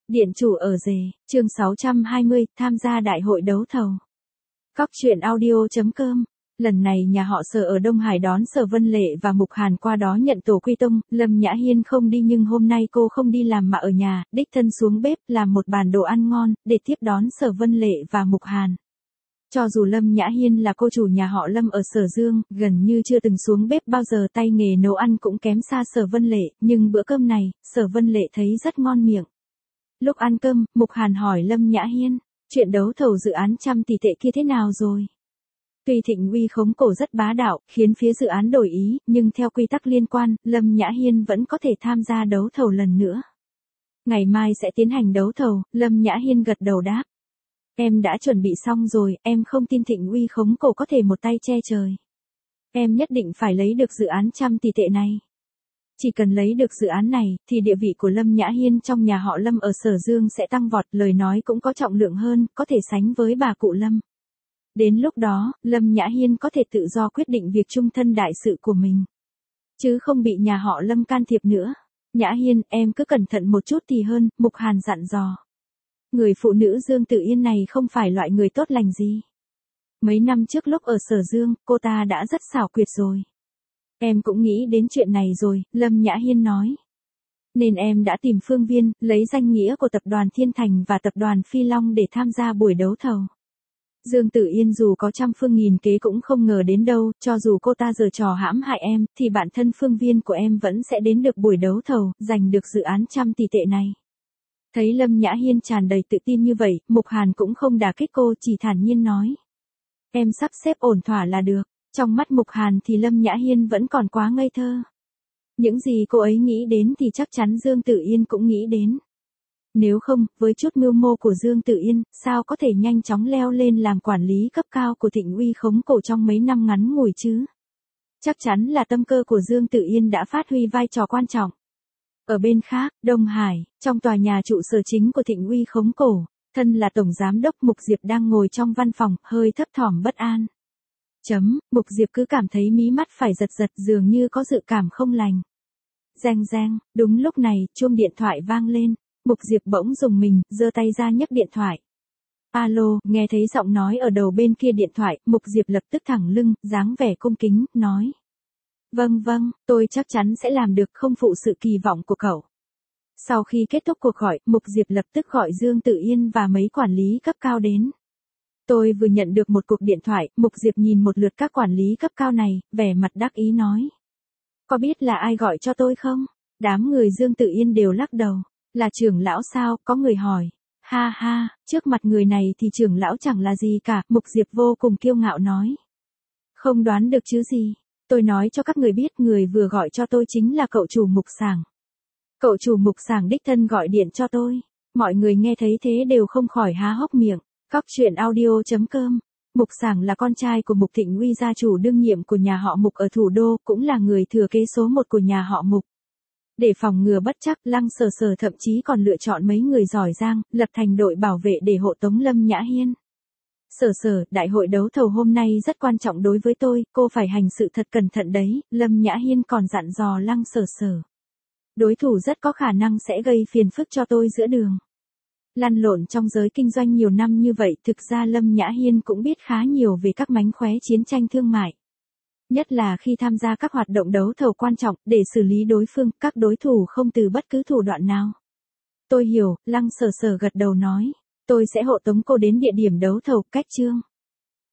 Điện chủ ở rể, chương 620, tham gia đại hội đấu thầu. Cóc truyện audio.com. Lần này nhà họ Sở ở Đông Hải đón Sở Vân Lệ và Mục Hàn qua đó nhận tổ quy tông, Lâm Nhã Hiên không đi nhưng hôm nay cô không đi làm mà ở nhà, đích thân xuống bếp làm một bàn đồ ăn ngon, để tiếp đón Sở Vân Lệ và Mục Hàn. Cho dù Lâm Nhã Hiên là cô chủ nhà họ Lâm ở Sở Dương, gần như chưa từng xuống bếp bao giờ, tay nghề nấu ăn cũng kém xa Sở Vân Lệ, nhưng bữa cơm này, Sở Vân Lệ thấy rất ngon miệng. Lúc ăn cơm, Mục Hàn hỏi Lâm Nhã Hiên, chuyện đấu thầu dự án 100 tỷ tệ kia thế nào rồi? Tuy Thịnh Uy khống cổ rất bá đạo, khiến phía dự án đổi ý, nhưng theo quy tắc liên quan, Lâm Nhã Hiên vẫn có thể tham gia đấu thầu lần nữa. Ngày mai sẽ tiến hành đấu thầu, Lâm Nhã Hiên gật đầu đáp. Em đã chuẩn bị xong rồi, em không tin Thịnh Uy khống cổ có thể một tay che trời. Em nhất định phải lấy được dự án 100 tỷ tệ này. Chỉ cần lấy được dự án này, thì địa vị của Lâm Nhã Hiên trong nhà họ Lâm ở Sở Dương sẽ tăng vọt, lời nói cũng có trọng lượng hơn, có thể sánh với bà cụ Lâm. Đến lúc đó, Lâm Nhã Hiên có thể tự do quyết định việc chung thân đại sự của mình. Chứ không bị nhà họ Lâm can thiệp nữa. Nhã Hiên, em cứ cẩn thận một chút thì hơn, Mục Hàn dặn dò. Người phụ nữ Dương Tự Yên này không phải loại người tốt lành gì. Mấy năm trước lúc ở Sở Dương, cô ta đã rất xảo quyệt rồi. Em cũng nghĩ đến chuyện này rồi, Lâm Nhã Hiên nói. Nên em đã tìm Phương Viên, lấy danh nghĩa của tập đoàn Thiên Thành và tập đoàn Phi Long để tham gia buổi đấu thầu. Dương Tử Yên dù có trăm phương nghìn kế cũng không ngờ đến đâu, cho dù cô ta giở trò hãm hại em, thì bản thân Phương Viên của em vẫn sẽ đến được buổi đấu thầu, giành được dự án 100 tỷ tệ này. Thấy Lâm Nhã Hiên tràn đầy tự tin như vậy, Mục Hàn cũng không đả kích cô, chỉ thản nhiên nói. Em sắp xếp ổn thỏa là được. Trong mắt Mục Hàn thì Lâm Nhã Hiên vẫn còn quá ngây thơ. Những gì cô ấy nghĩ đến thì chắc chắn Dương Tử Yên cũng nghĩ đến. Nếu không, với chút mưu mô của Dương Tử Yên, sao có thể nhanh chóng leo lên làm quản lý cấp cao của Thịnh Uy khống cổ trong mấy năm ngắn ngủi chứ? Chắc chắn là tâm cơ của Dương Tử Yên đã phát huy vai trò quan trọng. Ở bên khác, Đông Hải, trong tòa nhà trụ sở chính của Thịnh Uy khống cổ, thân là Tổng Giám đốc Mục Diệp đang ngồi trong văn phòng, hơi thấp thỏm bất an. Mục Diệp cứ cảm thấy mí mắt phải giật giật, dường như có dự cảm không lành. Reng reng, đúng lúc này, chuông điện thoại vang lên, Mục Diệp bỗng rùng mình, giơ tay ra nhấc điện thoại. Alo, nghe thấy giọng nói ở đầu bên kia điện thoại, Mục Diệp lập tức thẳng lưng, dáng vẻ cung kính, nói. Vâng, tôi chắc chắn sẽ làm được, không phụ sự kỳ vọng của cậu. Sau khi kết thúc cuộc gọi, Mục Diệp lập tức gọi Dương Tử Yên và mấy quản lý cấp cao đến. Tôi vừa nhận được một cuộc điện thoại, Mục Diệp nhìn một lượt các quản lý cấp cao này, vẻ mặt đắc ý nói. Có biết là ai gọi cho tôi không? Đám người Dương Tử Yên đều lắc đầu. Là trưởng lão sao? Có người hỏi. Ha ha, trước mặt người này thì trưởng lão chẳng là gì cả, Mục Diệp vô cùng kiêu ngạo nói. Không đoán được chứ gì. Tôi nói cho các người biết, người vừa gọi cho tôi chính là cậu chủ Mục Sảng. Cậu chủ Mục Sảng đích thân gọi điện cho tôi. Mọi người nghe thấy thế đều không khỏi há hốc miệng. Cóc truyện audio.com. Mục Sảng là con trai của Mục Thịnh Uy, gia chủ đương nhiệm của nhà họ Mục ở thủ đô, cũng là người thừa kế số 1 của nhà họ Mục. Để phòng ngừa bất trắc, Lăng Sở Sở thậm chí còn lựa chọn mấy người giỏi giang, lập thành đội bảo vệ để hộ tống Lâm Nhã Hiên. Sở, đại hội đấu thầu hôm nay rất quan trọng đối với tôi, cô phải hành sự thật cẩn thận đấy, Lâm Nhã Hiên còn dặn dò Lăng Sở Sở. Đối thủ rất có khả năng sẽ gây phiền phức cho tôi giữa đường. Lăn lộn trong giới kinh doanh nhiều năm như vậy, thực ra Lâm Nhã Hiên cũng biết khá nhiều về các mánh khóe chiến tranh thương mại. Nhất là khi tham gia các hoạt động đấu thầu quan trọng, để xử lý đối phương, các đối thủ không từ bất cứ thủ đoạn nào. Tôi hiểu, Lăng Sở Sở gật đầu nói. Tôi sẽ hộ tống cô đến địa điểm đấu thầu, cách chương.